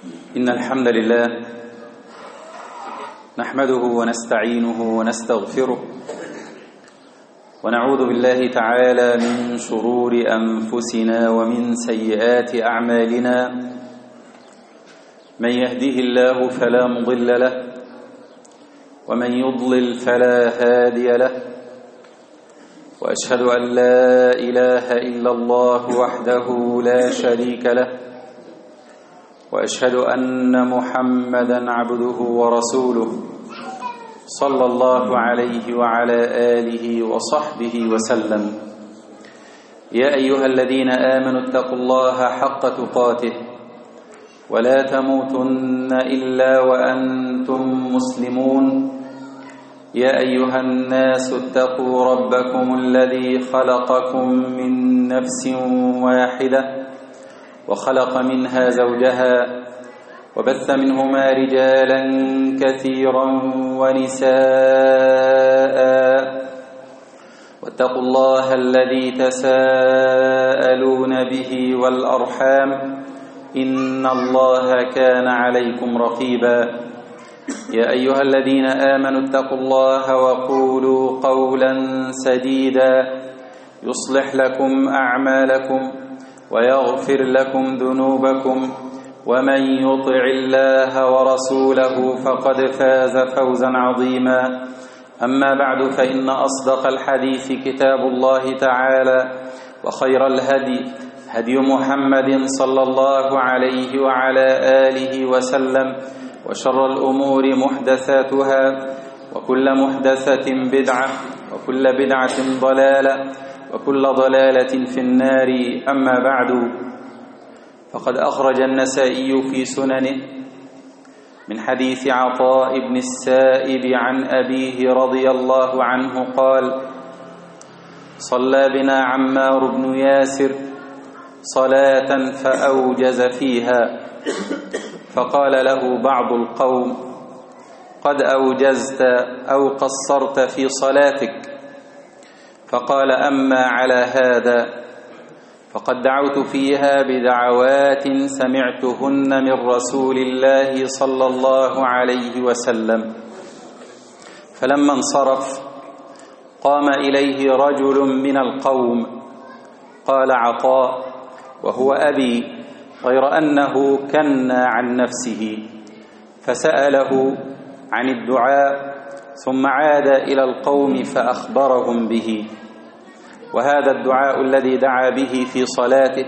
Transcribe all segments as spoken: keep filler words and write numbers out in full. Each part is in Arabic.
إن الحمد لله نحمده ونستعينه ونستغفره ونعوذ بالله تعالى من شرور أنفسنا ومن سيئات أعمالنا. من يهده الله فلا مضل له ومن يضلل فلا هادي له، وأشهد أن لا إله إلا الله وحده لا شريك له، وأشهد أن محمدًا عبده ورسوله صلى الله عليه وعلى آله وصحبه وسلم. يا أيها الذين آمنوا اتقوا الله حق تقاته ولا تموتن إلا وأنتم مسلمون. يا أيها الناس اتقوا ربكم الذي خلقكم من نفس واحدة وخلق منها زوجها وبث منهما رجالا كثيرا ونساء، واتقوا الله الذي تساءلون به والأرحام إن الله كان عليكم رقيبا. يا أيها الذين آمنوا اتقوا الله وقولوا قولا سديدا يصلح لكم أعمالكم ويغفر لكم ذنوبكم، ومن يطع الله ورسوله فقد فاز فوزا عظيما. أما بعد، فإن أصدق الحديث كتاب الله تعالى، وخير الهدي هدي محمد صلى الله عليه وعلى آله وسلم، وشر الأمور محدثاتها، وكل محدثة بدعة، وكل بدعة ضلالة، وكل ضلالة في النار. أما بعد، فقد أخرج النسائي في سننه من حديث عطاء بن السائب عن أبيه رضي الله عنه قال: صلى بنا عمار بن ياسر صلاة فأوجز فيها، فقال له بعض القوم: قد أوجزت أو قصرت في صلاتك. فقال: أما على هذا فقد دعوت فيها بدعوات سمعتهن من رسول الله صلى الله عليه وسلم. فلما انصرف قام إليه رجل من القوم، قال عطاء وهو أبي، غير أنه كنى عن نفسه، فسأله عن الدعاء، ثم عاد إلى القوم فأخبرهم به. وهذا الدعاء الذي دعا به في صلاته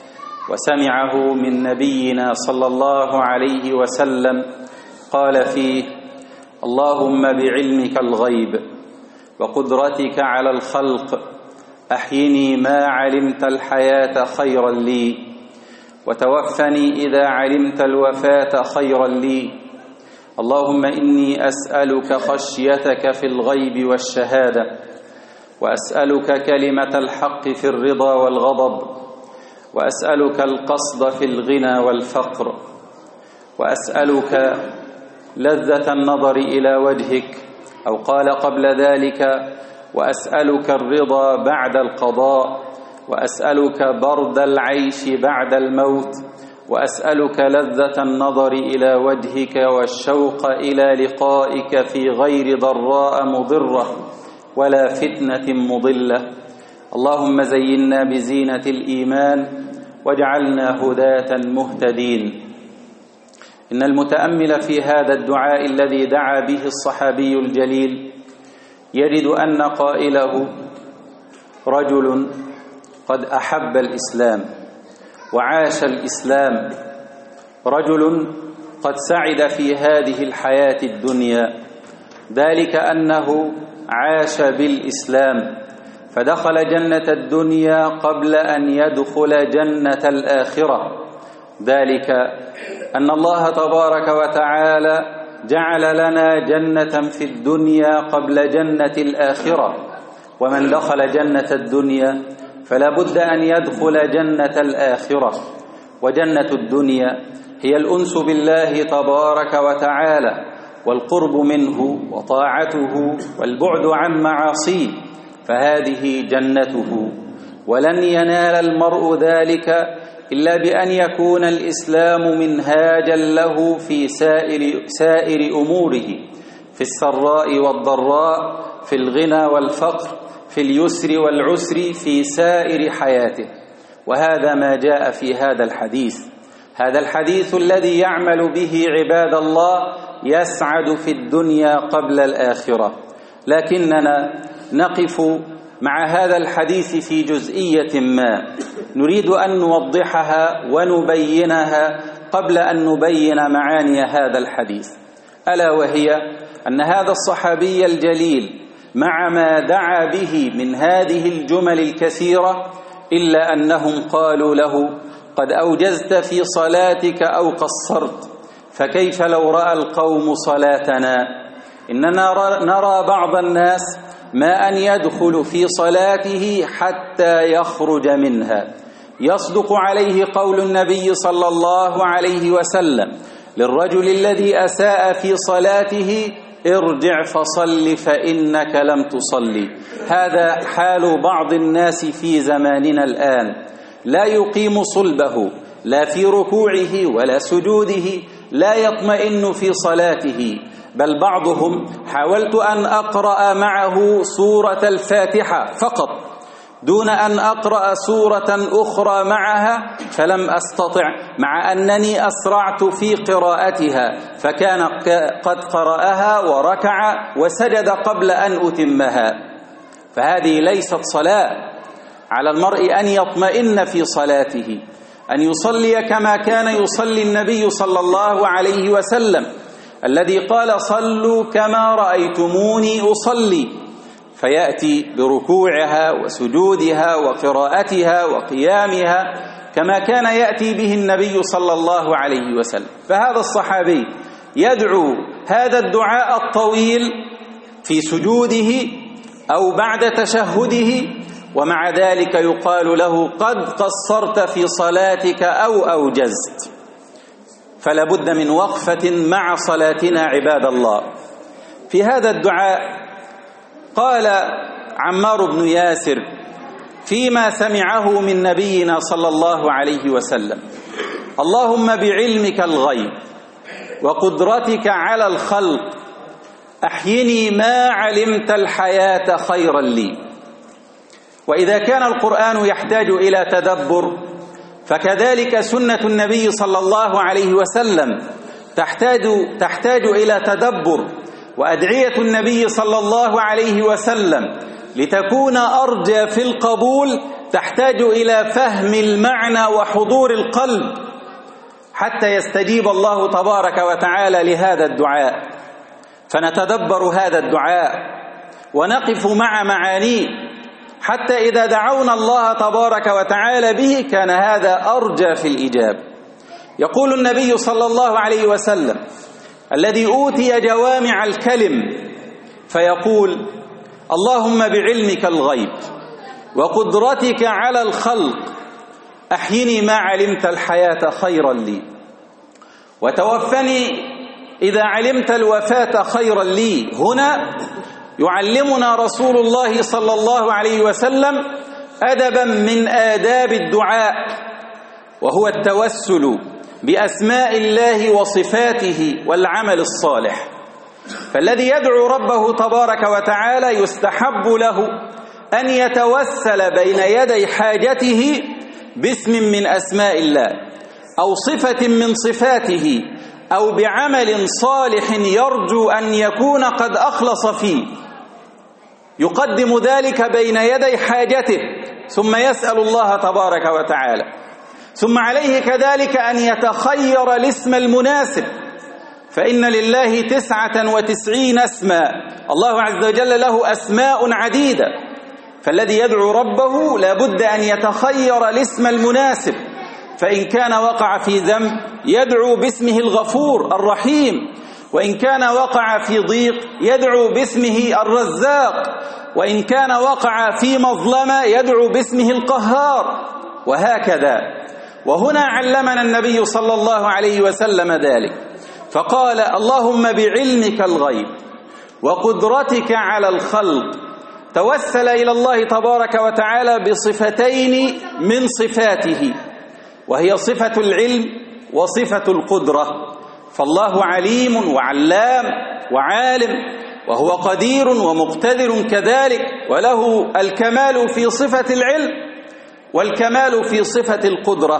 وسمعه من نبينا صلى الله عليه وسلم قال فيه: اللهم بعلمك الغيب وقدرتك على الخلق أحيني ما علمت الحياة خيرا لي، وتوفني إذا علمت الوفاة خيرا لي. اللهم إني أسألك خشيتك في الغيب والشهادة، وأسألك كلمة الحق في الرضا والغضب، وأسألك القصد في الغنى والفقر، وأسألك لذة النظر إلى وجهك، أو قال قبل ذلك: وأسألك الرضا بعد القضاء، وأسألك برد العيش بعد الموت، وأسألك لذة النظر إلى وجهك والشوق إلى لقائك في غير ضراء مضرة ولا فتنة مضلة. اللهم زينا بزينة الإيمان واجعلنا هداة مهتدين. إن المتأمل في هذا الدعاء الذي دعا به الصحابي الجليل يجد أن قائله رجل قد أحب الإسلام وعاش الإسلام، رجل قد سعد في هذه الحياة الدنيا، ذلك أنه عاش بالإسلام فدخل جنة الدنيا قبل أن يدخل جنة الآخرة، ذلك أن الله تبارك وتعالى جعل لنا جنة في الدنيا قبل جنة الآخرة، ومن دخل جنة الدنيا فلا بد أن يدخل جنة الآخرة. وجنة الدنيا هي الأنس بالله تبارك وتعالى والقرب منه وطاعته والبعد عن معاصيه، فهذه جنته. ولن ينال المرء ذلك إلا بأن يكون الإسلام منهاجا له في سائر, سائر أموره، في السراء والضراء، في الغنى والفقر، في اليسر والعسر، في سائر حياته. وهذا ما جاء في هذا الحديث. هذا الحديث الذي يعمل به عباد الله يسعد في الدنيا قبل الآخرة. لكننا نقف مع هذا الحديث في جزئية ما نريد أن نوضحها ونبينها قبل أن نبين معاني هذا الحديث، ألا وهي أن هذا الصحابي الجليل مع ما دعا به من هذه الجمل الكثيرة إلا أنهم قالوا له: قد أوجزت في صلاتك أو قصرت، فكيف لو رأى القوم صلاتنا؟ إننا نرى بعض الناس ما أن يدخل في صلاته حتى يخرج منها. يصدق عليه قول النبي صلى الله عليه وسلم للرجل الذي أساء في صلاته: ارجع فصل فإنك لم تصلي. هذا حال بعض الناس في زماننا الآن، لا يقيم صلبه لا في ركوعه ولا سجوده، لا يطمئن في صلاته، بل بعضهم حاولت أن أقرأ معه سورة الفاتحة فقط دون أن أقرأ سورة أخرى معها فلم أستطع، مع أنني أسرعت في قراءتها، فكان قد قرأها وركع وسجد قبل أن أتمها. فهذه ليست صلاة. على المرء أن يطمئن في صلاته، أن يصلي كما كان يصلي النبي صلى الله عليه وسلم الذي قال: صلوا كما رأيتموني أصلي، فيأتي بركوعها وسجودها وقراءتها وقيامها كما كان يأتي به النبي صلى الله عليه وسلم. فهذا الصحابي يدعو هذا الدعاء الطويل في سجوده أو بعد تشهده، ومع ذلك يقال له: قد قصرت في صلاتك أو أوجزت. فلا بد من وقفة مع صلاتنا عباد الله. في هذا الدعاء قال عمار بن ياسر فيما سمعه من نبينا صلى الله عليه وسلم: اللهم بعلمك الغيب وقدرتك على الخلق أحيني ما علمت الحياة خيرا لي. وإذا كان القرآن يحتاج إلى تدبر، فكذلك سنة النبي صلى الله عليه وسلم تحتاج, تحتاج إلى تدبر، وأدعية النبي صلى الله عليه وسلم لتكون أرجى في القبول تحتاج إلى فهم المعنى وحضور القلب حتى يستجيب الله تبارك وتعالى لهذا الدعاء. فنتدبر هذا الدعاء ونقف مع معانيه حتى إذا دعونا الله تبارك وتعالى به كان هذا أرجى في الإجابة. يقول النبي صلى الله عليه وسلم الذي أوتي جوامع الكلم فيقول: اللهم بعلمك الغيب وقدرتك على الخلق أحيني ما علمت الحياة خيرا لي، وتوفني إذا علمت الوفاة خيرا لي. هنا يعلمنا رسول الله صلى الله عليه وسلم أدبا من آداب الدعاء، وهو التوسل بأسماء الله وصفاته والعمل الصالح. فالذي يدعو ربه تبارك وتعالى يستحب له أن يتوسل بين يدي حاجته باسم من أسماء الله أو صفة من صفاته أو بعمل صالح يرجو أن يكون قد أخلص فيه، يقدم ذلك بين يدي حاجته ثم يسأل الله تبارك وتعالى. ثم عليه كذلك أن يتخير الاسم المناسب، فإن لله تسعة وتسعين اسما، الله عز وجل له أسماء عديدة، فالذي يدعو ربه لا بد أن يتخير الاسم المناسب. فإن كان وقع في ذنب يدعو باسمه الغفور الرحيم، وإن كان وقع في ضيق يدعو باسمه الرزاق، وإن كان وقع في مظلمة يدعو باسمه القهار، وهكذا. وهنا علمنا النبي صلى الله عليه وسلم ذلك، فقال: اللهم بعلمك الغيب وقدرتك على الخلق. توسل إلى الله تبارك وتعالى بصفتين من صفاته، وهي صفة العلم وصفة القدرة. فالله عليم وعلام وعالم، وهو قدير ومقتدر كذلك، وله الكمال في صفة العلم والكمال في صفة القدرة.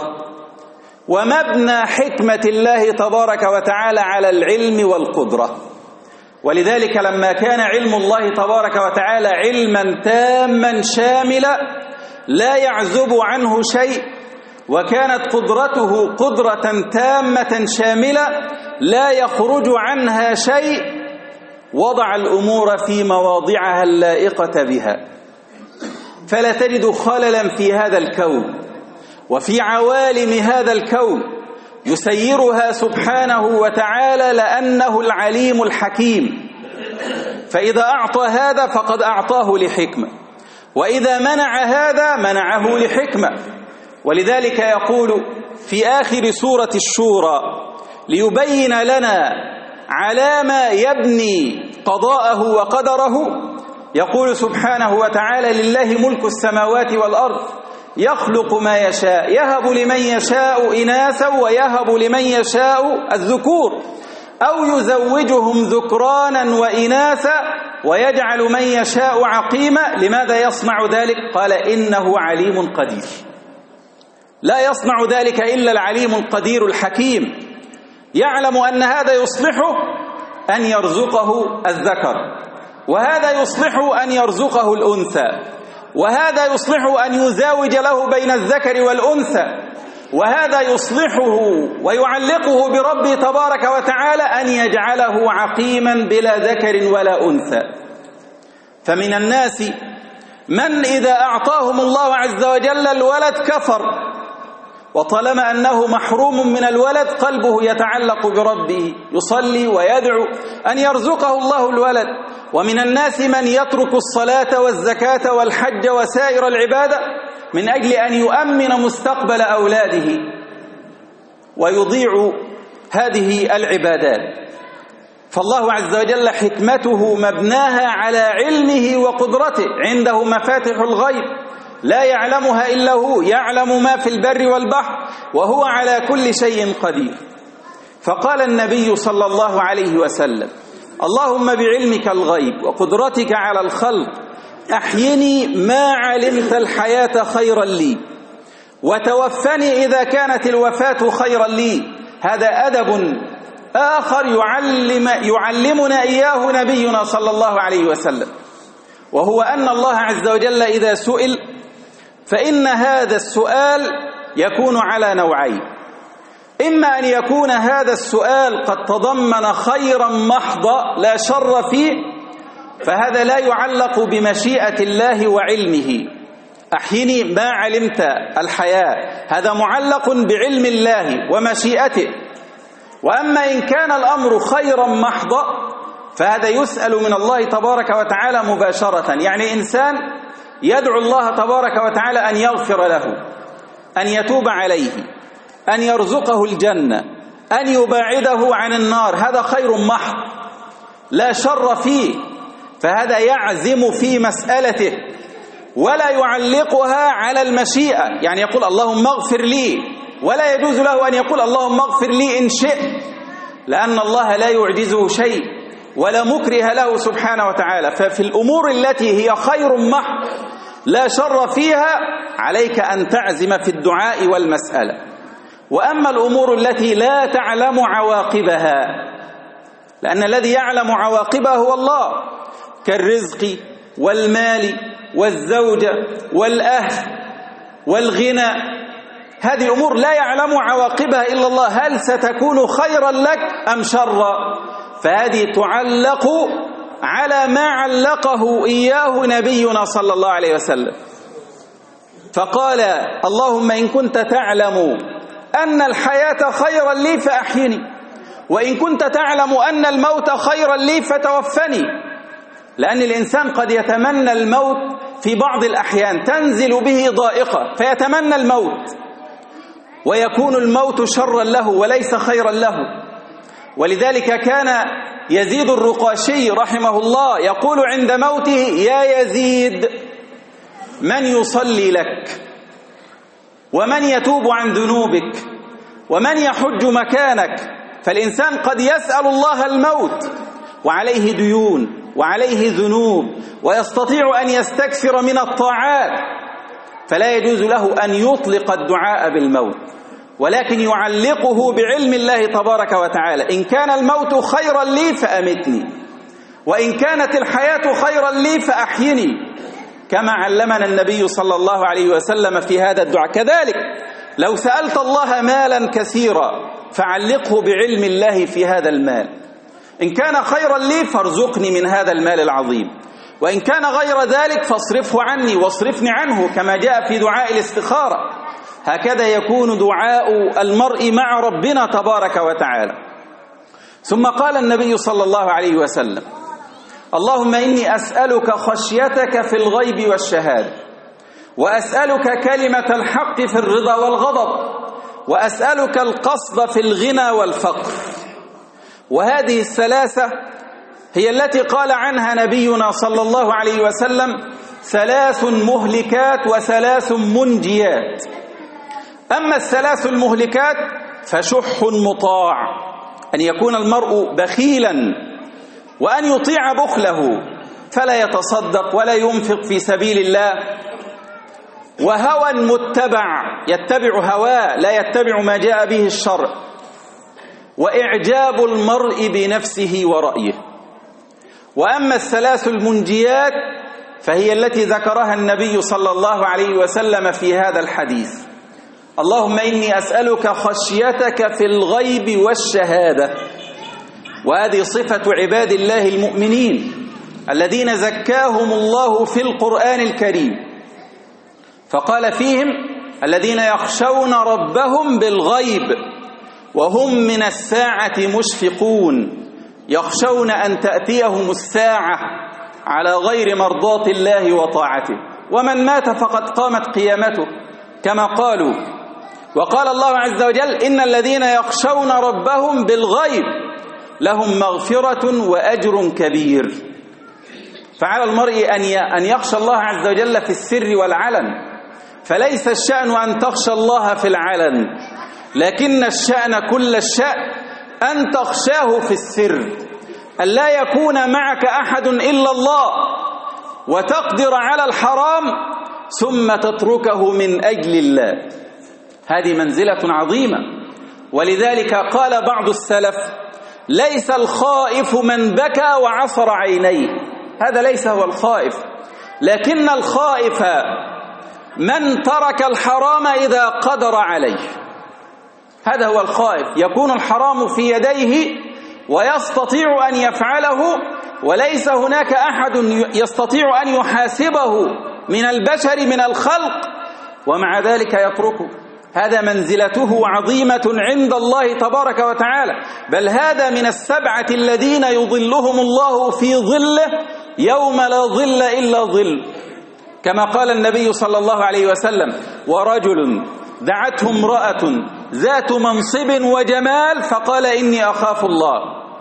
ومبنى حكمة الله تبارك وتعالى على العلم والقدرة. ولذلك لما كان علم الله تبارك وتعالى علما تاما شاملا لا يعزب عنه شيء، وكانت قدرته قدرة تامة شاملة لا يخرج عنها شيء، وضع الأمور في مواضعها اللائقة بها، فلا تجد خللا في هذا الكون وفي عوالم هذا الكون، يسيرها سبحانه وتعالى لأنه العليم الحكيم. فإذا أعطى هذا فقد أعطاه لحكمة، وإذا منع هذا منعه لحكمة. ولذلك يقول في آخر سورة الشورى ليبين لنا على ما يبني قضاءه وقدره، يقول سبحانه وتعالى: لله ملك السماوات والأرض يخلق ما يشاء يهب لمن يشاء إناثا ويهب لمن يشاء الذكور أو يزوجهم ذكرانا وإناثا ويجعل من يشاء عقيما. لماذا يصنع ذلك؟ قال: إنه عليم قدير. لا يصنع ذلك إلا العليم القدير الحكيم، يعلم أن هذا يصلحه أن يرزقه الذكر، وهذا يصلحه أن يرزقه الأنثى، وهذا يصلحه أن يزاوج له بين الذكر والأنثى، وهذا يصلحه ويعلقه بربه تبارك وتعالى أن يجعله عقيما بلا ذكر ولا أنثى. فمن الناس من إذا أعطاهم الله عز وجل الولد كفر، وطالما أنه محروم من الولد قلبه يتعلق بربه، يصلي ويدعو أن يرزقه الله الولد. ومن الناس من يترك الصلاة والزكاة والحج وسائر العبادة من أجل أن يؤمن مستقبل أولاده، ويضيع هذه العبادات. فالله عز وجل حكمته مبناها على علمه وقدرته، عنده مفاتح الغيب لا يعلمها إلا هو، يعلم ما في البر والبحر، وهو على كل شيء قدير. فقال النبي صلى الله عليه وسلم: اللهم بعلمك الغيب وقدرتك على الخلق أحيني ما علمت الحياة خيرا لي، وتوفني إذا كانت الوفاة خيرا لي. هذا أدب آخر يعلم يعلمنا إياه نبينا صلى الله عليه وسلم، وهو أن الله عز وجل إذا سئل فإن هذا السؤال يكون على نوعين: إما أن يكون هذا السؤال قد تضمن خيرا محضا لا شر فيه، فهذا لا يعلق بمشيئة الله وعلمه، أحيني ما علمت الحياة، هذا معلق بعلم الله ومشيئته. وأما إن كان الأمر خيرا محضا فهذا يسأل من الله تبارك وتعالى مباشرة. يعني إنسان يدعو الله تبارك وتعالى أن يغفر له، أن يتوب عليه، أن يرزقه الجنة، أن يباعده عن النار، هذا خير محض لا شر فيه، فهذا يعزم في مسألته ولا يعلقها على المشيئة. يعني يقول اللهم اغفر لي، ولا يجوز له أن يقول اللهم اغفر لي إن شئت، لأن الله لا يعجزه شيء ولا مكره له سبحانه وتعالى. ففي الأمور التي هي خير محض لا شر فيها عليك أن تعزم في الدعاء والمسألة. وأما الأمور التي لا تعلم عواقبها، لأن الذي يعلم عواقبها هو الله، كالرزق والمال والزوجة والأهل والغنى، هذه الأمور لا يعلم عواقبها إلا الله، هل ستكون خيرا لك أم شرا؟ فهذه تعلق على ما علقه إياه نبينا صلى الله عليه وسلم. فقال اللهم إن كنت تعلم أن الحياة خيرا لي فأحيني، وإن كنت تعلم أن الموت خيرا لي فتوفني. لأن الإنسان قد يتمنى الموت في بعض الأحيان، تنزل به ضائقة فيتمنى الموت، ويكون الموت شرا له وليس خيرا له. ولذلك كان يزيد الرقاشي رحمه الله يقول عند موته: يا يزيد من يصلي لك؟ ومن يتوب عن ذنوبك ومن يحج مكانك. فالإنسان قد يسأل الله الموت وعليه ديون وعليه ذنوب ويستطيع أن يستكثر من الطاعات، فلا يجوز له أن يطلق الدعاء بالموت، ولكن يعلقه بعلم الله تبارك وتعالى. إن كان الموت خيرا لي فأمتني، وإن كانت الحياة خيرا لي فأحيني، كما علمنا النبي صلى الله عليه وسلم في هذا الدعاء. كذلك لو سألت الله مالا كثيرا فعلقه بعلم الله في هذا المال، إن كان خيرا لي فارزقني من هذا المال العظيم، وإن كان غير ذلك فاصرفه عني واصرفني عنه، كما جاء في دعاء الاستخارة. هكذا يكون دعاء المرء مع ربنا تبارك وتعالى. ثم قال النبي صلى الله عليه وسلم: اللهم إني أسألك خشيتك في الغيب والشهادة، وأسألك كلمة الحق في الرضا والغضب، وأسألك القصد في الغنى والفقر. وهذه الثلاثة هي التي قال عنها نبينا صلى الله عليه وسلم: ثلاث مهلكات وثلاث منجيات. أما الثلاث المهلكات فشح مطاع، أن يكون المرء بخيلا وأن يطيع بخله فلا يتصدق ولا ينفق في سبيل الله، وهوى متبع يتبع هواه لا يتبع ما جاء به الشرع، وإعجاب المرء بنفسه ورأيه. وأما الثلاث المنجيات فهي التي ذكرها النبي صلى الله عليه وسلم في هذا الحديث: اللهم إني أسألك خشيتك في الغيب والشهادة. وهذه صفة عباد الله المؤمنين الذين زكاهم الله في القرآن الكريم، فقال فيهم: الذين يخشون ربهم بالغيب وهم من الساعة مشفقون، يخشون أن تأتيهم الساعة على غير مرضاة الله وطاعته، ومن مات فقد قامت قيامته، كما قالوا. وقال الله عز وجل: إن الذين يخشون ربهم بالغيب لهم مغفرة وأجر كبير. فعلى المرء أن يخشى الله عز وجل في السر والعلن، فليس الشأن أن تخشى الله في العلن، لكن الشأن كل الشأن أن تخشاه في السر، أن لا يكون معك أحد إلا الله، وتقدر على الحرام ثم تتركه من أجل الله. هذه منزلة عظيمة. ولذلك قال بعض السلف: ليس الخائف من بكى وعصر عينيه، هذا ليس هو الخائف، لكن الخائف من ترك الحرام إذا قدر عليه، هذا هو الخائف. يكون الحرام في يديه ويستطيع أن يفعله، وليس هناك أحد يستطيع أن يحاسبه من البشر من الخلق، ومع ذلك يتركه. هذا منزلته عظيمة عند الله تبارك وتعالى. بل هذا من السبعة الذين يظلهم الله في ظله يوم لا ظل إلا ظل، كما قال النبي صلى الله عليه وسلم: ورجل دعته امرأة ذات منصب وجمال فقال إني أخاف الله.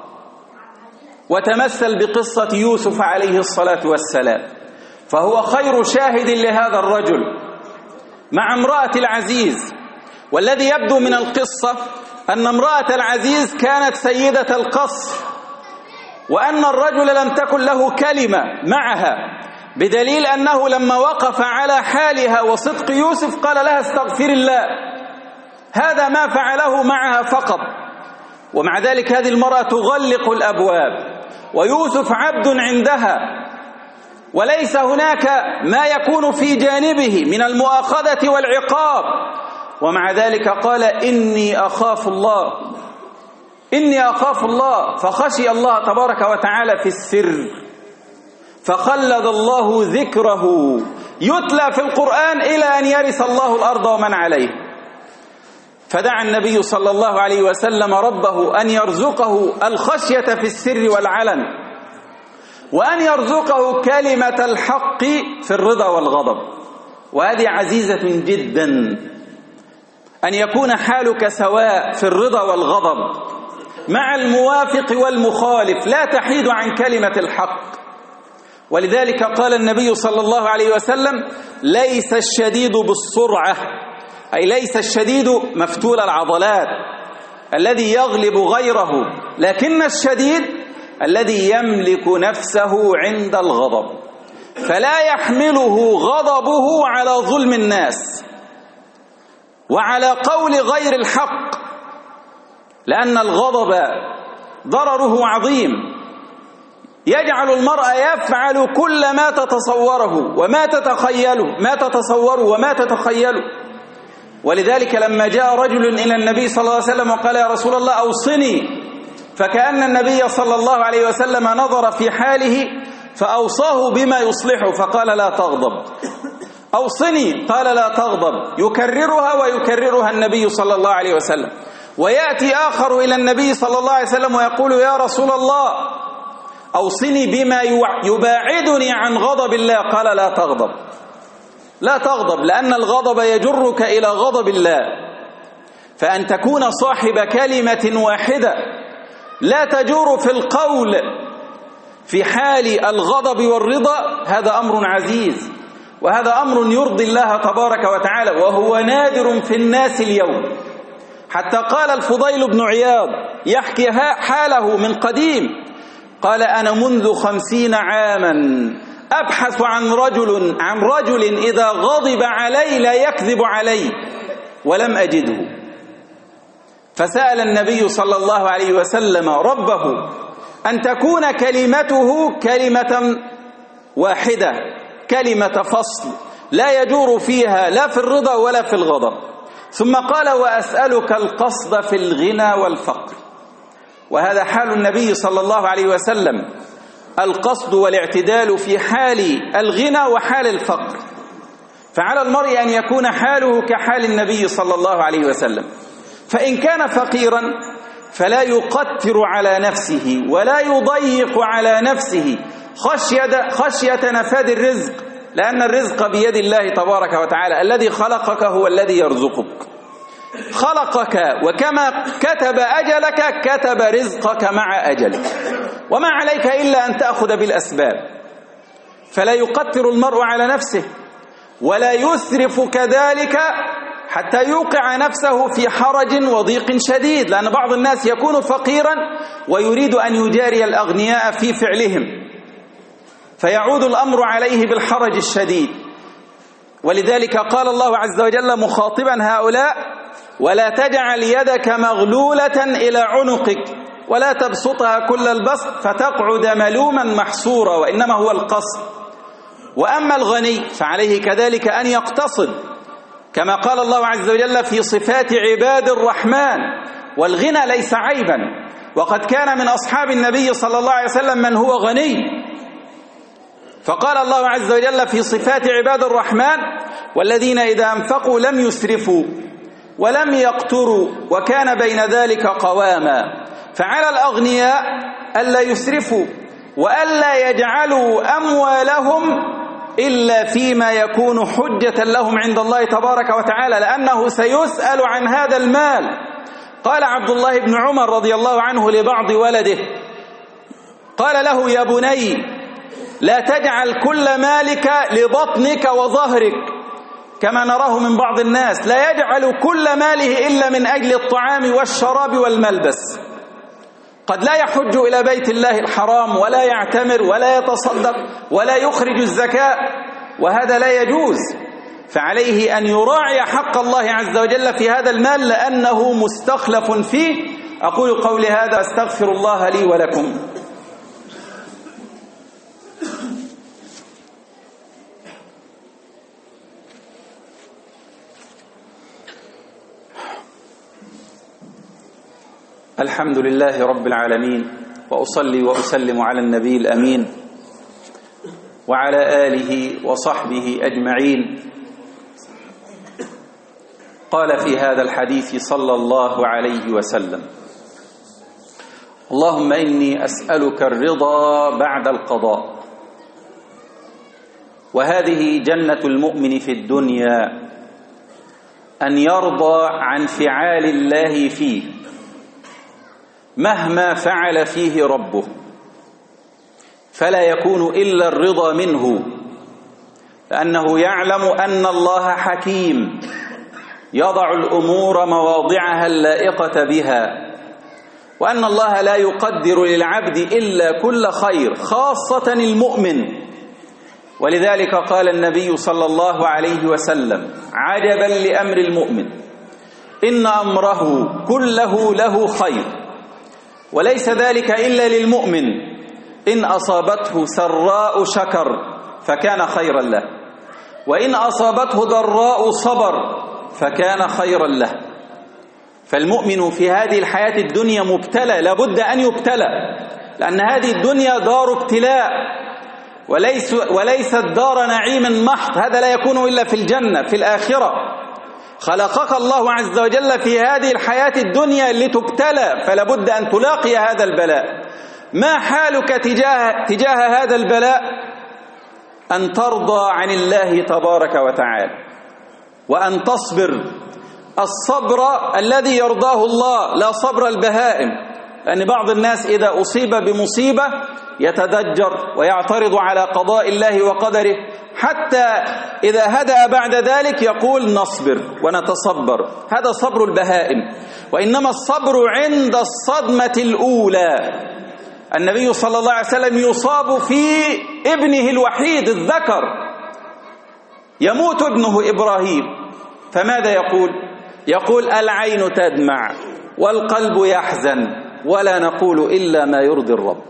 وتمثل بقصة يوسف عليه الصلاة والسلام، فهو خير شاهد لهذا الرجل مع امرأة العزيز. والذي يبدو من القصة أن امرأة العزيز كانت سيدة القصر، وأن الرجل لم تكن له كلمة معها، بدليل أنه لما وقف على حالها وصدق يوسف قال لها: استغفر الله. هذا ما فعله معها فقط. ومع ذلك هذه المرأة تغلق الأبواب، ويوسف عبد عندها، وليس هناك ما يكون في جانبه من المؤاخذة والعقاب، ومع ذلك قال: إني أخاف الله، إني أخاف الله. فخشي الله تبارك وتعالى في السر، فخلد الله ذكره يتلى في القرآن إلى أن يرث الله الأرض ومن عليه. فدعا النبي صلى الله عليه وسلم ربه أن يرزقه الخشية في السر والعلن، وأن يرزقه كلمة الحق في الرضا والغضب. وهذه عزيزة جدا، أن يكون حالك سواء في الرضا والغضب مع الموافق والمخالف، لا تحيد عن كلمة الحق. ولذلك قال النبي صلى الله عليه وسلم: ليس الشديد بالسرعة أي ليس الشديد مفتول العضلات الذي يغلب غيره، لكن الشديد الذي يملك نفسه عند الغضب، فلا يحمله غضبه على ظلم الناس وعلى قول غير الحق، لأن الغضب ضرره عظيم، يجعل المرء يفعل كل ما تتصوره وما تتخيله ما تتصوره وما تتخيله. ولذلك لما جاء رجل إلى النبي صلى الله عليه وسلم وقال يا رسول الله أوصني، فكأن النبي صلى الله عليه وسلم نظر في حاله فأوصاه بما يصلحه، فقال لا تغضب. أوصني، قال لا تغضب، يكررها ويكررها النبي صلى الله عليه وسلم. ويأتي آخر إلى النبي صلى الله عليه وسلم ويقول يا رسول الله أوصني بما يباعدني عن غضب الله، قال لا تغضب. لا تغضب، لأن الغضب يجرك إلى غضب الله. فأن تكون صاحب كلمة واحدة لا تجور في القول في حال الغضب والرضا، هذا أمر عزيز، وهذا أمر يرضي الله تبارك وتعالى، وهو نادر في الناس اليوم. حتى قال الفضيل بن عياض يحكي حاله من قديم، قال أنا منذ خمسين عاما أبحث عن رجل عن رجل إذا غضب علي لا يكذب علي ولم أجده، فسأل النبي صلى الله عليه وسلم ربه أن تكون كلمته كلمة واحدة، كلمة فصل لا يجور فيها لا في الرضا ولا في الغضب. ثم قال وأسألك القصد في الغنى والفقر، وهذا حال النبي صلى الله عليه وسلم، القصد والاعتدال في حال الغنى وحال الفقر. فعلى المرء أن يكون حاله كحال النبي صلى الله عليه وسلم، فإن كان فقيرا فلا يقتر على نفسه ولا يضيق على نفسه خشية, خشية نفاد الرزق، لأن الرزق بيد الله تبارك وتعالى، الذي خلقك هو الذي يرزقك، خلقك وكما كتب أجلك كتب رزقك مع أجلك، وما عليك إلا أن تأخذ بالأسباب. فلا يقتر المرء على نفسه ولا يسرف كذلك حتى يوقع نفسه في حرج وضيق شديد، لأن بعض الناس يكون فقيرا ويريد أن يجاري الأغنياء في فعلهم، فيعود الأمر عليه بالحرج الشديد. ولذلك قال الله عز وجل مخاطبا هؤلاء ولا تجعل يدك مغلولة إلى عنقك ولا تبسطها كل البسط فتقعد ملوما محصورا، وإنما هو القصد. وأما الغني فعليه كذلك أن يقتصد، كما قال الله عز وجل في صفات عباد الرحمن، والغنى ليس عيبا، وقد كان من أصحاب النبي صلى الله عليه وسلم من هو غني، فقال الله عز وجل في صفات عباد الرحمن والذين إذا أنفقوا لم يسرفوا ولم يقتروا وكان بين ذلك قواما. فعلى الأغنياء ألا يسرفوا وألا يجعلوا أموالهم إلا فيما يكون حجة لهم عند الله تبارك وتعالى، لأنه سيسأل عن هذا المال. قال عبد الله بن عمر رضي الله عنه لبعض ولده، قال له يا بني لا تجعل كل مالك لبطنك وظهرك، كما نراه من بعض الناس لا يجعل كل ماله إلا من أجل الطعام والشراب والملبس، قد لا يحج إلى بيت الله الحرام ولا يعتمر ولا يتصدق ولا يخرج الزكاة، وهذا لا يجوز. فعليه أن يراعي حق الله عز وجل في هذا المال لأنه مستخلف فيه. أقول قولي هذا أستغفر الله لي ولكم. الحمد لله رب العالمين، وأصلي وأسلم على النبي الأمين وعلى آله وصحبه أجمعين. قال في هذا الحديث صلى الله عليه وسلم: اللهم إني أسألك الرضا بعد القضاء. وهذه جنة المؤمن في الدنيا، أن يرضى عن فعال الله فيه مهما فعل فيه ربه، فلا يكون إلا الرضا منه، لأنه يعلم أن الله حكيم يضع الأمور مواضعها اللائقة بها، وأن الله لا يقدر للعبد إلا كل خير، خاصة المؤمن. ولذلك قال النبي صلى الله عليه وسلم: عجبا لأمر المؤمن، إن أمره كله له خير، وليس ذلك إلا للمؤمن، إن أصابته سراء شكر فكان خيرا له، وإن أصابته ضراء صبر فكان خيرا له. فالمؤمن في هذه الحياة الدنيا مبتلى، لابد أن يبتلى، لأن هذه الدنيا دار ابتلاء، وليس وليست دار نعيم محض، هذا لا يكون إلا في الجنة في الآخرة. خلقك الله عز وجل في هذه الحياة الدنيا لتبتلى، فلابد أن تلاقي هذا البلاء. ما حالك تجاه, تجاه هذا البلاء؟ أن ترضى عن الله تبارك وتعالى، وأن تصبر الصبر الذي يرضاه الله، لا صبر البهائم. لأن بعض الناس إذا أصيب بمصيبة يتدجر ويعترض على قضاء الله وقدره، حتى إذا هدأ بعد ذلك يقول نصبر ونتصبر. هذا صبر البهائم، وإنما الصبر عند الصدمة الأولى. النبي صلى الله عليه وسلم يصاب في ابنه الوحيد الذكر، يموت ابنه إبراهيم، فماذا يقول؟ يقول: العين تدمع والقلب يحزن ولا نقول إلا ما يرضي الرب.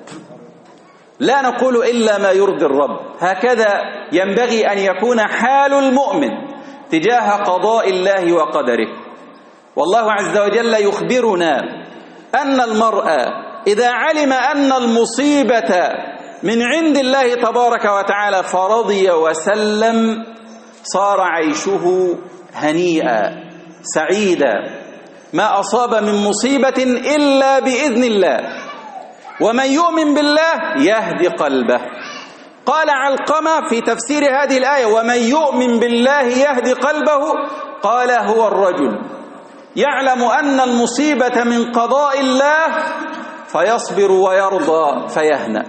لا نقول إلا ما يرضي الرب. هكذا ينبغي أن يكون حال المؤمن تجاه قضاء الله وقدره. والله عز وجل يخبرنا أن المرء إذا علم أن المصيبة من عند الله تبارك وتعالى فرضي وسلم، صار عيشه هنيئا سعيدا، ما أصاب من مصيبة إلا بإذن الله. ومن يؤمن بالله يهدي قلبه. قال علقمة في تفسير هذه الآية: ومن يؤمن بالله يهدي قلبه، قال هو الرجل يعلم أن المصيبة من قضاء الله فيصبر ويرضى فيهنأ.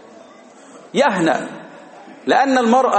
يهنأ لأن المرء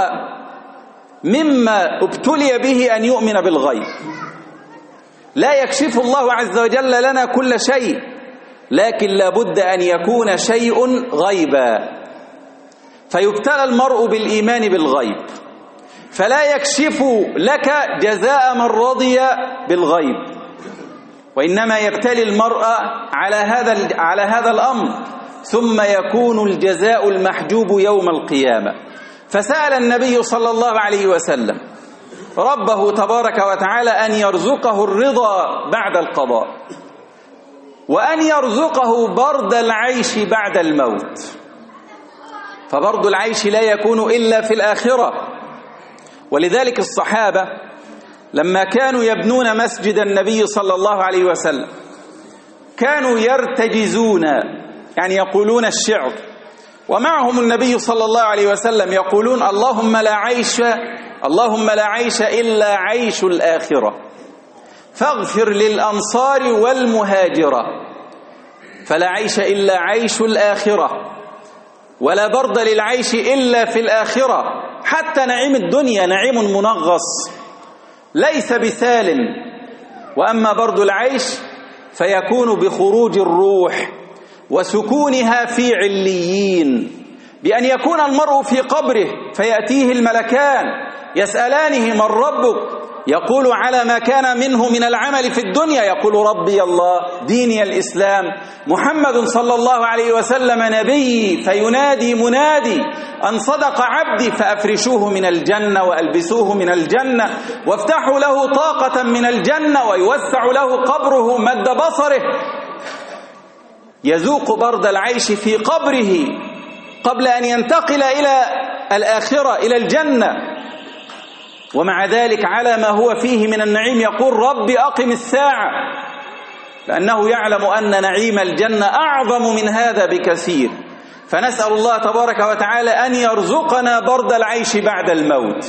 مما ابتلي به أن يؤمن بالغيب. لا يكشف الله عز وجل لنا كل شيء، لكن لابد أن يكون شيء غيبا، فيبتلى المرء بالإيمان بالغيب، فلا يكشف لك جزاء من رضي بالغيب، وإنما يبتلي المرء على هذا على هذا الأمر، ثم يكون الجزاء المحجوب يوم القيامة. فسأل النبي صلى الله عليه وسلم ربه تبارك وتعالى أن يرزقه الرضا بعد القضاء، وأن يرزقه برد العيش بعد الموت. فبرد العيش لا يكون إلا في الآخرة. ولذلك الصحابة لما كانوا يبنون مسجد النبي صلى الله عليه وسلم كانوا يرتجزون، يعني يقولون الشعر، ومعهم النبي صلى الله عليه وسلم يقولون: اللهم لا عيش اللهم لا عيش إلا عيش الآخرة، فاغفر للأنصار والمهاجرة. فلا عيش إلا عيش الآخرة، ولا برد للعيش إلا في الآخرة. حتى نعيم الدنيا نعيم منغص ليس بسال، وأما برد العيش فيكون بخروج الروح وسكونها في عليين، بأن يكون المرء في قبره فيأتيه الملكان يسألانه: من ربك؟ يقول على ما كان منه من العمل في الدنيا، يقول: ربي الله، ديني الإسلام، محمد صلى الله عليه وسلم نبي. فينادي منادي: أن صدق عبدي، فأفرشوه من الجنة وألبسوه من الجنة وافتحوا له طاقة من الجنة ويوسع له قبره مد بصره. يذوق برد العيش في قبره قبل أن ينتقل إلى الآخرة إلى الجنة، ومع ذلك على ما هو فيه من النعيم يقول: ربي أقم الساعة، لأنه يعلم أن نعيم الجنة أعظم من هذا بكثير. فنسأل الله تبارك وتعالى أن يرزقنا برد العيش بعد الموت.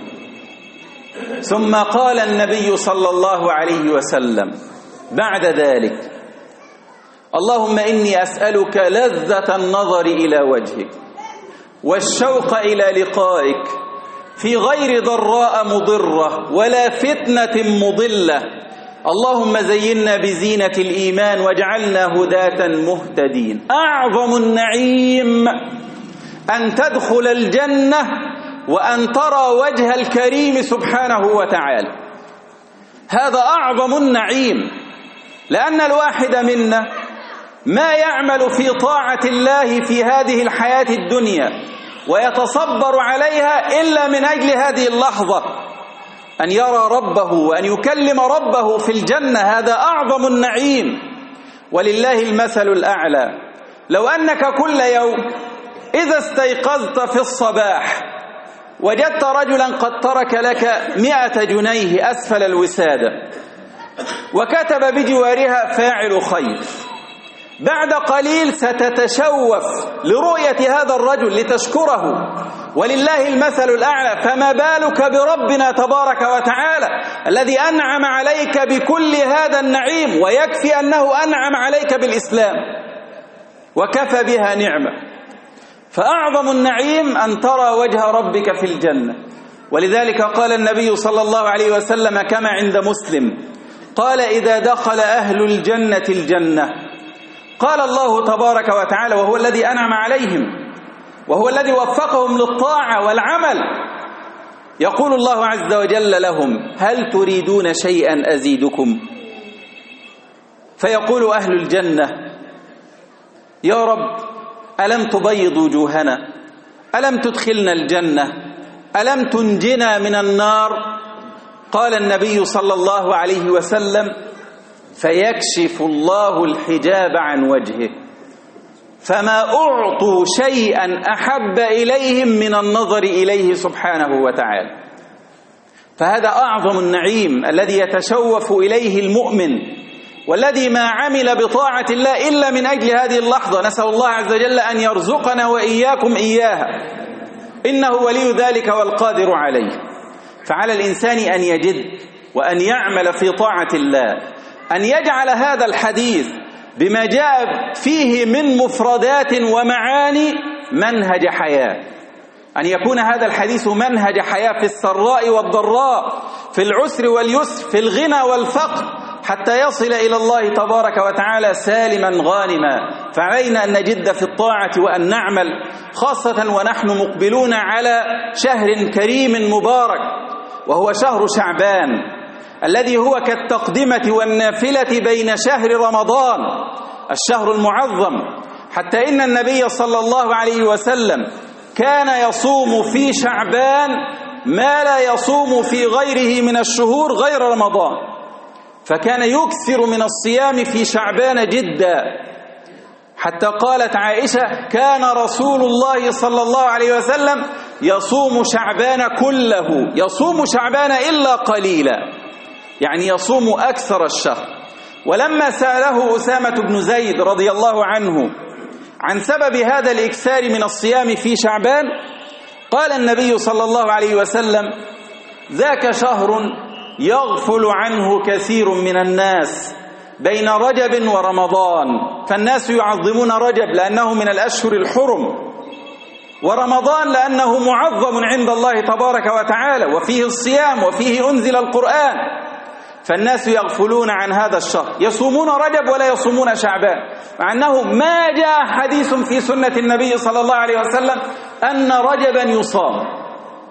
ثم قال النبي صلى الله عليه وسلم بعد ذلك: اللهم إني أسألك لذة النظر إلى وجهك والشوق إلى لقائك، في غير ضراء مضرة ولا فتنة مضلة. اللهم زينا بزينة الإيمان واجعلنا هداة مهتدين. أعظم النعيم أن تدخل الجنة وأن ترى وجه الكريم سبحانه وتعالى. هذا أعظم النعيم، لأن الواحد منا ما يعمل في طاعة الله في هذه الحياة الدنيا ويتصبر عليها إلا من أجل هذه اللحظة، أن يرى ربه وأن يكلم ربه في الجنة. هذا أعظم النعيم، ولله المثل الأعلى. لو أنك كل يوم إذا استيقظت في الصباح وجدت رجلا قد ترك لك مئة جنيه أسفل الوسادة وكتب بجوارها فاعل خير، بعد قليل ستتشوف لرؤية هذا الرجل لتشكره، ولله المثل الأعلى. فما بالك بربنا تبارك وتعالى الذي أنعم عليك بكل هذا النعيم، ويكفي أنه أنعم عليك بالإسلام وكفى بها نعمة. فأعظم النعيم أن ترى وجه ربك في الجنة. ولذلك قال النبي صلى الله عليه وسلم كما عند مسلم، قال: إذا دخل أهل الجنة الجنة قال الله تبارك وتعالى، وهو الذي أنعم عليهم وهو الذي وفقهم للطاعة والعمل، يقول الله عز وجل لهم: هل تريدون شيئا أزيدكم؟ فيقول أهل الجنة: يا رب، ألم تبيض وجوهنا؟ ألم تدخلنا الجنة؟ ألم تنجنا من النار؟ قال النبي صلى الله عليه وسلم: فيكشف الله الحجاب عن وجهه، فما أعطوا شيئا أحب إليهم من النظر إليه سبحانه وتعالى. فهذا أعظم النعيم الذي يتشوف إليه المؤمن، والذي ما عمل بطاعة الله إلا من أجل هذه اللحظة. نسأل الله عز وجل أن يرزقنا وإياكم إياها، إنه ولي ذلك والقادر عليه. فعلى الإنسان أن يجد وأن يعمل في طاعة الله، أن يجعل هذا الحديث بما جاء فيه من مفردات ومعاني منهج حياة، أن يكون هذا الحديث منهج حياة في السراء والضراء، في العسر واليسر، في الغنى والفقر، حتى يصل إلى الله تبارك وتعالى سالما غانما. فعلينا أن نجد في الطاعة وأن نعمل، خاصة ونحن مقبلون على شهر كريم مبارك، وهو شهر شعبان الذي هو كالتقدمة والنافلة بين شهر رمضان الشهر المعظم. حتى إن النبي صلى الله عليه وسلم كان يصوم في شعبان ما لا يصوم في غيره من الشهور غير رمضان، فكان يكثر من الصيام في شعبان جدا، حتى قالت عائشة: كان رسول الله صلى الله عليه وسلم يصوم شعبان كله، يصوم شعبان إلا قليلا، يعني يصوم أكثر الشهر. ولما سأله أسامة بن زيد رضي الله عنه عن سبب هذا الإكثار من الصيام في شعبان، قال النبي صلى الله عليه وسلم: ذاك شهر يغفل عنه كثير من الناس بين رجب ورمضان، فالناس يعظمون رجب لأنه من الأشهر الحرم، ورمضان لأنه معظم عند الله تبارك وتعالى وفيه الصيام وفيه أنزل القرآن، فالناس يغفلون عن هذا الشهر، يصومون رجب ولا يصومون شعبان، مع أنه ما جاء حديث في سنة النبي صلى الله عليه وسلم أن رجبا يصام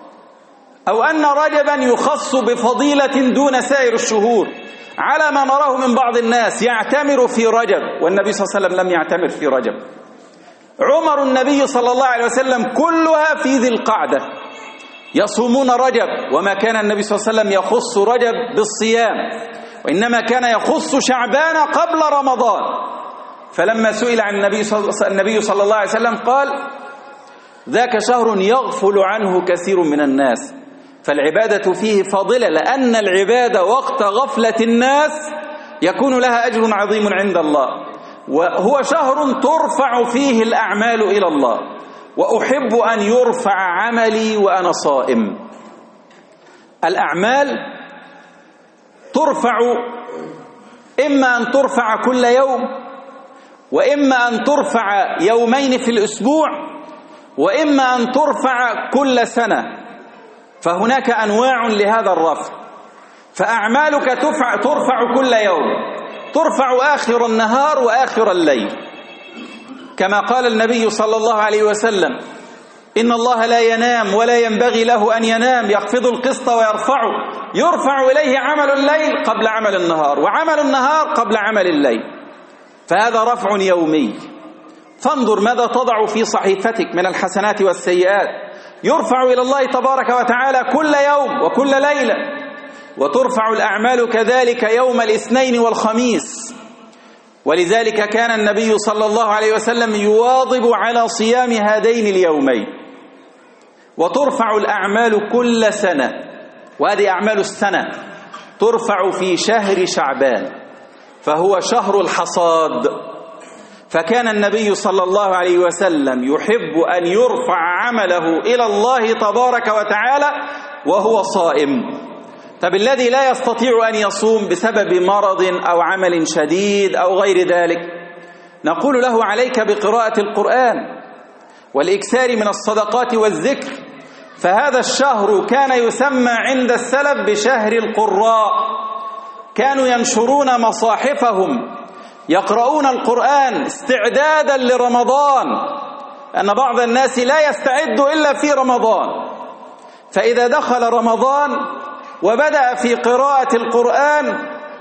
أو أن رجبا يخص بفضيلة دون سائر الشهور، على ما نراه من بعض الناس يعتمر في رجب، والنبي صلى الله عليه وسلم لم يعتمر في رجب. عمر النبي صلى الله عليه وسلم كلها في ذي القعدة، يصومون رجب، وما كان النبي صلى الله عليه وسلم يخص رجب بالصيام، وإنما كان يخص شعبان قبل رمضان. فلما سئل عن النبي صلى الله عليه وسلم قال: ذاك شهر يغفل عنه كثير من الناس. فالعبادة فيه فاضلة، لأن العبادة وقت غفلة الناس يكون لها أجر عظيم عند الله، وهو شهر ترفع فيه الأعمال إلى الله، وأحب أن يرفع عملي وأنا صائم. الأعمال ترفع، إما أن ترفع كل يوم، وإما أن ترفع يومين في الأسبوع، وإما أن ترفع كل سنة. فهناك أنواع لهذا الرفع. فأعمالك ترفع, ترفع كل يوم، ترفع آخر النهار وآخر الليل، كما قال النبي صلى الله عليه وسلم: إن الله لا ينام ولا ينبغي له أن ينام، يخفض القسط ويرفعه، يرفع إليه عمل الليل قبل عمل النهار، وعمل النهار قبل عمل الليل. فهذا رفع يومي. فانظر ماذا تضع في صحيفتك من الحسنات والسيئات، يرفع إلى الله تبارك وتعالى كل يوم وكل ليلة. وترفع الأعمال كذلك يوم الاثنين والخميس، ولذلك كان النبي صلى الله عليه وسلم يواظب على صيام هذين اليومين. وترفع الأعمال كل سنة، وهذه أعمال السنة ترفع في شهر شعبان، فهو شهر الحصاد. فكان النبي صلى الله عليه وسلم يحب أن يرفع عمله إلى الله تبارك وتعالى وهو صائم. طب الذي لا يستطيع أن يصوم بسبب مرض أو عمل شديد أو غير ذلك، نقول له: عليك بقراءة القرآن والإكثار من الصدقات والذكر. فهذا الشهر كان يسمى عند السلف بشهر القراء، كانوا ينشرون مصاحفهم يقرؤون القرآن استعدادا لرمضان، أن بعض الناس لا يستعد إلا في رمضان، فإذا دخل رمضان وبدأ في قراءة القرآن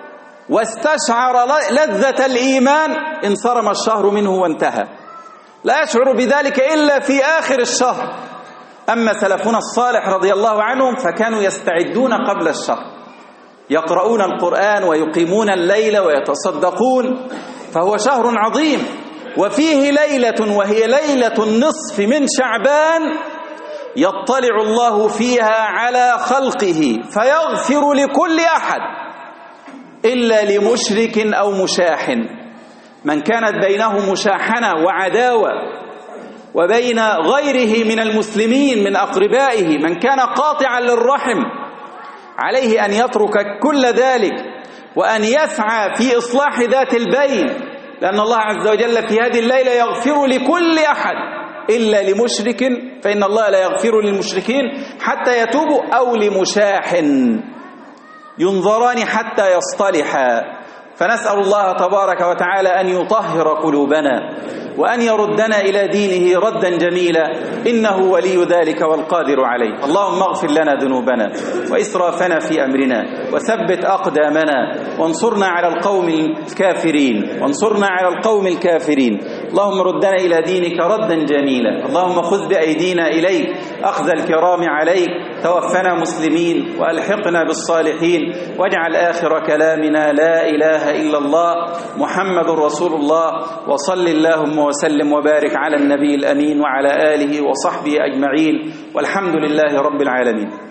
واستشعر لذة الإيمان انصرم الشهر منه وانتهى، لا يشعر بذلك إلا في آخر الشهر. أما سلفنا الصالح رضي الله عنهم فكانوا يستعدون قبل الشهر، يقرؤون القرآن ويقيمون الليل ويتصدقون. فهو شهر عظيم، وفيه ليلة وهي ليلة النصف من شعبان يطلع الله فيها على خلقه فيغفر لكل أحد إلا لمشرك أو مشاحن. من كانت بينه مشاحنة وعداوة وبين غيره من المسلمين من أقربائه، من كان قاطعا للرحم، عليه أن يترك كل ذلك وأن يسعى في إصلاح ذات البين، لأن الله عز وجل في هذه الليلة يغفر لكل أحد إلا لمشرك، فإن الله لا يغفر للمشركين حتى يتوبوا، أو لمشاحن، ينظران حتى يصطلحا. فنسأل الله تبارك وتعالى أن يطهر قلوبنا وأن يردنا إلى دينه ردا جميلا، إنه ولي ذلك والقادر عليه. اللهم اغفر لنا ذنوبنا وإسرافنا في أمرنا وثبت أقدامنا وانصرنا على القوم الكافرين وانصرنا على القوم الكافرين. اللهم ردنا إلى دينك ردا جميلا. اللهم خذ بأيدينا إليك أخذ الكرام عليك. توفنا مسلمين وألحقنا بالصالحين، واجعل آخر كلامنا لا إله إلا الله محمد رسول الله. وصل اللهم وسلم وبارك على النبي الأمين وعلى آله وصحبه أجمعين، والحمد لله رب العالمين.